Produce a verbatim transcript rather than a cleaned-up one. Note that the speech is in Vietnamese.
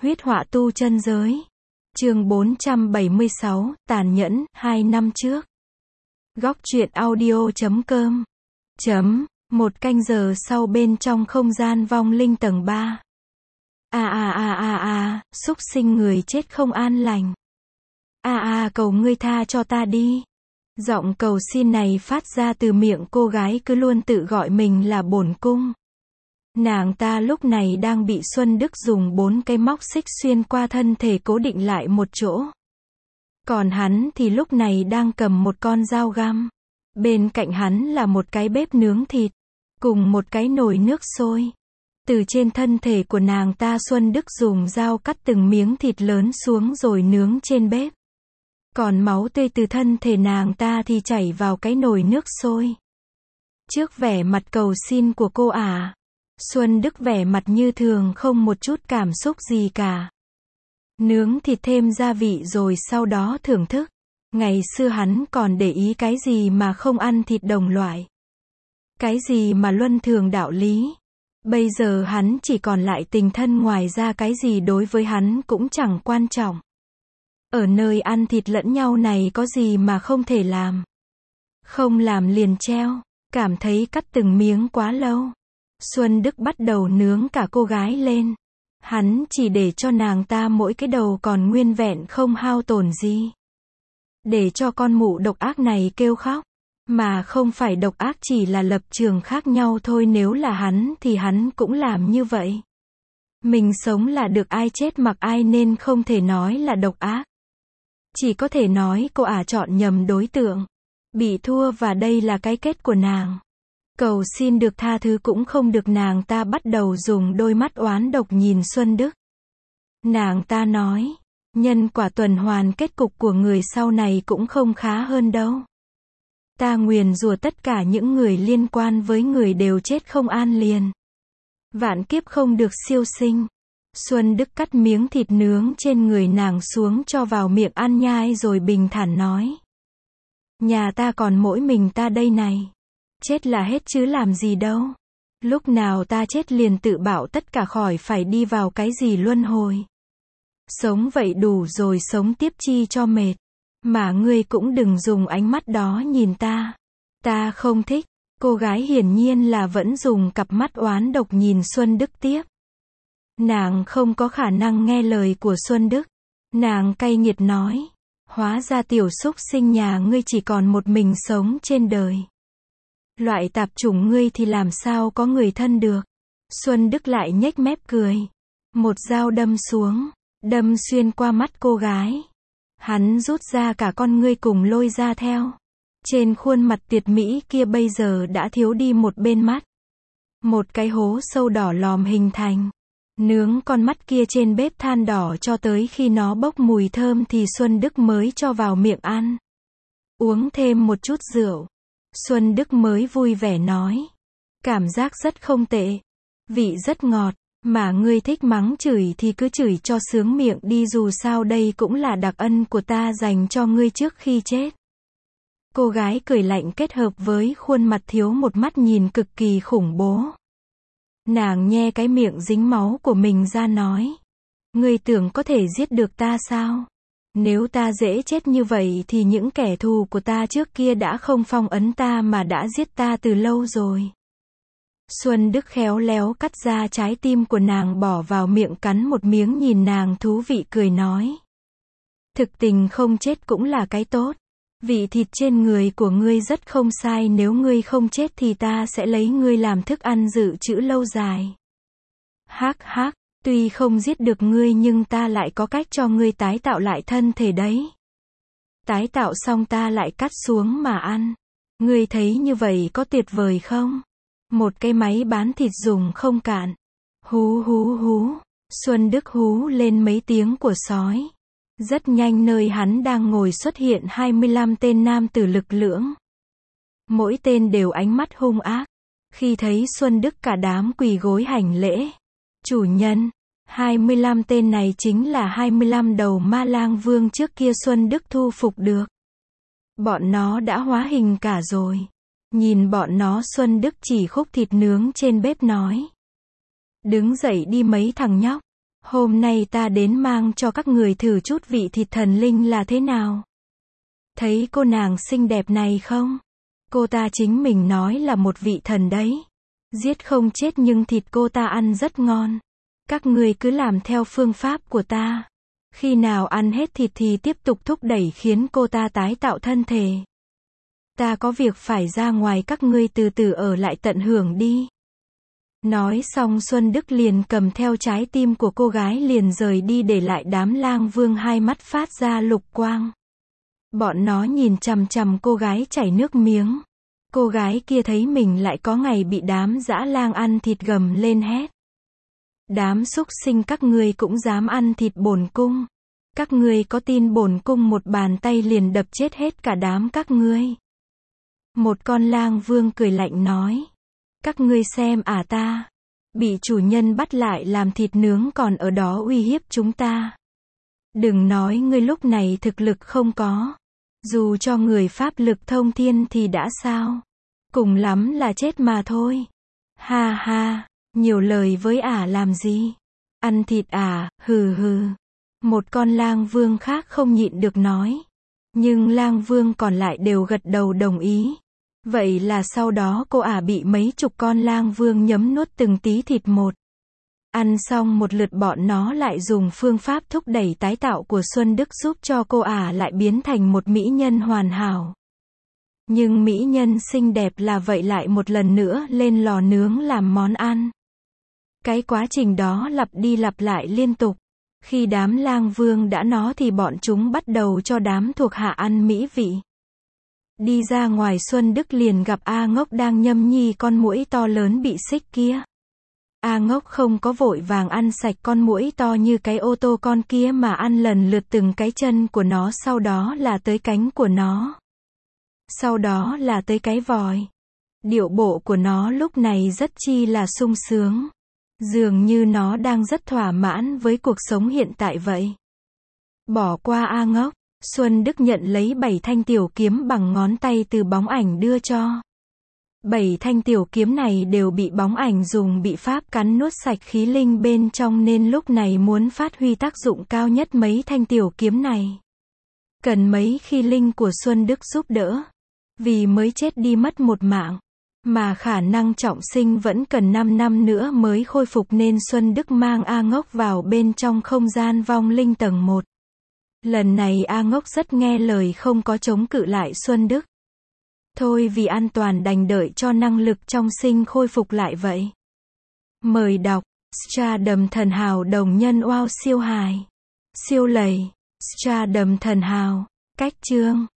Huyết họa tu chân giới. Chương bốn trăm bảy mươi sáu, tàn nhẫn, hai năm trước. Góc truyện audio chấm com. Chấm, một canh giờ sau bên trong không gian vong linh tầng ba. A a a a a, xúc sinh người chết không an lành. A a cầu ngươi tha cho ta đi. Giọng cầu xin này phát ra từ miệng cô gái cứ luôn tự gọi mình là bổn cung. Nàng ta lúc này đang bị Xuân Đức dùng bốn cái móc xích xuyên qua thân thể cố định lại một chỗ. Còn hắn thì lúc này đang cầm một con dao găm. Bên cạnh hắn là một cái bếp nướng thịt, cùng một cái nồi nước sôi. Từ trên thân thể của nàng ta Xuân Đức dùng dao cắt từng miếng thịt lớn xuống rồi nướng trên bếp. Còn máu tươi từ thân thể nàng ta thì chảy vào cái nồi nước sôi. Trước vẻ mặt cầu xin của cô ả, Xuân Đức vẻ mặt như thường không một chút cảm xúc gì cả. Nướng thịt thêm gia vị rồi sau đó thưởng thức. Ngày xưa hắn còn để ý cái gì mà không ăn thịt đồng loại. Cái gì mà luân thường đạo lý. Bây giờ hắn chỉ còn lại tình thân, ngoài ra cái gì đối với hắn cũng chẳng quan trọng. Ở nơi ăn thịt lẫn nhau này có gì mà không thể làm. Không làm liền treo, cảm thấy cắt từng miếng quá lâu. Xuân Đức bắt đầu nướng cả cô gái lên. Hắn chỉ để cho nàng ta mỗi cái đầu còn nguyên vẹn không hao tổn gì. Để cho con mụ độc ác này kêu khóc. Mà không phải độc ác, chỉ là lập trường khác nhau thôi, nếu là hắn thì hắn cũng làm như vậy. Mình sống là được, ai chết mặc ai, nên không thể nói là độc ác. Chỉ có thể nói cô ả chọn nhầm đối tượng. Bị thua và đây là cái kết của nàng. Cầu xin được tha thứ cũng không được, nàng ta bắt đầu dùng đôi mắt oán độc nhìn Xuân Đức. Nàng ta nói, nhân quả tuần hoàn, kết cục của người sau này cũng không khá hơn đâu. Ta nguyền rủa tất cả những người liên quan với người đều chết không an liền. Vạn kiếp không được siêu sinh. Xuân Đức cắt miếng thịt nướng trên người nàng xuống cho vào miệng ăn nhai rồi bình thản nói. Nhà ta còn mỗi mình ta đây này. Chết là hết chứ làm gì đâu. Lúc nào ta chết liền tự bảo tất cả, khỏi phải đi vào cái gì luân hồi. Sống vậy đủ rồi, sống tiếp chi cho mệt. Mà ngươi cũng đừng dùng ánh mắt đó nhìn ta. Ta không thích. Cô gái hiển nhiên là vẫn dùng cặp mắt oán độc nhìn Xuân Đức tiếp. Nàng không có khả năng nghe lời của Xuân Đức. Nàng cay nghiệt nói. Hóa ra tiểu xúc sinh nhà ngươi chỉ còn một mình sống trên đời. Loại tạp chủng ngươi thì làm sao có người thân được. Xuân Đức lại nhếch mép cười. Một dao đâm xuống, đâm xuyên qua mắt cô gái. Hắn rút ra cả con ngươi cùng lôi ra theo. Trên khuôn mặt tuyệt mỹ kia bây giờ đã thiếu đi một bên mắt. Một cái hố sâu đỏ lòm hình thành. Nướng con mắt kia trên bếp than đỏ cho tới khi nó bốc mùi thơm thì Xuân Đức mới cho vào miệng ăn. Uống thêm một chút rượu. Xuân Đức mới vui vẻ nói. Cảm giác rất không tệ. Vị rất ngọt. Mà ngươi thích mắng chửi thì cứ chửi cho sướng miệng đi, dù sao đây cũng là đặc ân của ta dành cho ngươi trước khi chết. Cô gái cười lạnh kết hợp với khuôn mặt thiếu một mắt nhìn cực kỳ khủng bố. Nàng nhe cái miệng dính máu của mình ra nói. Ngươi tưởng có thể giết được ta sao? Nếu ta dễ chết như vậy thì những kẻ thù của ta trước kia đã không phong ấn ta mà đã giết ta từ lâu rồi. Xuân Đức khéo léo cắt ra trái tim của nàng bỏ vào miệng cắn một miếng, nhìn nàng thú vị cười nói. Thực tình không chết cũng là cái tốt. Vị thịt trên người của ngươi rất không sai, nếu ngươi không chết thì ta sẽ lấy ngươi làm thức ăn dự trữ lâu dài. Hắc hắc, tuy không giết được ngươi nhưng ta lại có cách cho ngươi tái tạo lại thân thể đấy. Tái tạo xong ta lại cắt xuống mà ăn. Ngươi thấy như vậy có tuyệt vời không? Một cái máy bán thịt dùng không cạn. Hú hú hú. Xuân Đức hú lên mấy tiếng của sói. Rất nhanh nơi hắn đang ngồi xuất hiện hai mươi lăm tên nam tử lực lưỡng. Mỗi tên đều ánh mắt hung ác. Khi thấy Xuân Đức cả đám quỳ gối hành lễ. Chủ nhân, hai mươi lăm tên này chính là hai mươi lăm đầu ma lang vương trước kia Xuân Đức thu phục được. Bọn nó đã hóa hình cả rồi. Nhìn bọn nó Xuân Đức chỉ khúc thịt nướng trên bếp nói. Đứng dậy đi mấy thằng nhóc. Hôm nay ta đến mang cho các người thử chút vị thịt thần linh là thế nào. Thấy cô nàng xinh đẹp này không? Cô ta chính mình nói là một vị thần đấy. Giết không chết nhưng thịt cô ta ăn rất ngon. Các người cứ làm theo phương pháp của ta. Khi nào ăn hết thịt thì tiếp tục thúc đẩy khiến cô ta tái tạo thân thể. Ta có việc phải ra ngoài, các ngươi từ từ ở lại tận hưởng đi. Nói xong Xuân Đức liền cầm theo trái tim của cô gái liền rời đi, để lại đám lang vương hai mắt phát ra lục quang. Bọn nó nhìn chằm chằm cô gái chảy nước miếng. Cô gái kia thấy mình lại có ngày bị đám dã lang ăn thịt gầm lên hét. Đám súc sinh, các ngươi cũng dám ăn thịt bổn cung. Các ngươi có tin bổn cung một bàn tay liền đập chết hết cả đám các ngươi. Một con lang vương cười lạnh nói. Các ngươi xem à, ta bị chủ nhân bắt lại làm thịt nướng còn ở đó uy hiếp chúng ta. Đừng nói ngươi lúc này thực lực không có. Dù cho người pháp lực thông thiên thì đã sao? Cùng lắm là chết mà thôi. Ha ha, nhiều lời với ả làm gì? Ăn thịt à, hừ hừ. Một con lang vương khác không nhịn được nói. Nhưng lang vương còn lại đều gật đầu đồng ý. Vậy là sau đó cô ả bị mấy chục con lang vương nhấm nuốt từng tí thịt một. Ăn xong một lượt bọn nó lại dùng phương pháp thúc đẩy tái tạo của Xuân Đức giúp cho cô ả lại biến thành một mỹ nhân hoàn hảo. Nhưng mỹ nhân xinh đẹp là vậy lại một lần nữa lên lò nướng làm món ăn. Cái quá trình đó lặp đi lặp lại liên tục. Khi đám lang vương đã nó thì bọn chúng bắt đầu cho đám thuộc hạ ăn mỹ vị. Đi ra ngoài Xuân Đức liền gặp A Ngốc đang nhâm nhi con muỗi to lớn bị xích kia. A Ngốc không có vội vàng ăn sạch con muỗi to như cái ô tô con kia mà ăn lần lượt từng cái chân của nó, sau đó là tới cánh của nó. Sau đó là tới cái vòi. Điệu bộ của nó lúc này rất chi là sung sướng. Dường như nó đang rất thỏa mãn với cuộc sống hiện tại vậy. Bỏ qua A Ngốc, Xuân Đức nhận lấy bảy thanh tiểu kiếm bằng ngón tay từ bóng ảnh đưa cho. Bảy thanh tiểu kiếm này đều bị bóng ảnh dùng bị pháp cắn nuốt sạch khí linh bên trong, nên lúc này muốn phát huy tác dụng cao nhất mấy thanh tiểu kiếm này. Cần mấy khí linh của Xuân Đức giúp đỡ. Vì mới chết đi mất một mạng. Mà khả năng trọng sinh vẫn cần năm năm nữa mới khôi phục, nên Xuân Đức mang A Ngốc vào bên trong không gian vong linh tầng một. Lần này A Ngốc rất nghe lời, không có chống cự lại Xuân Đức. Thôi vì an toàn đành đợi cho năng lực trong sinh khôi phục lại vậy. Mời đọc Stardom Thần Hào đồng nhân wow siêu hài. Siêu lầy. Stardom Thần Hào. Cách chương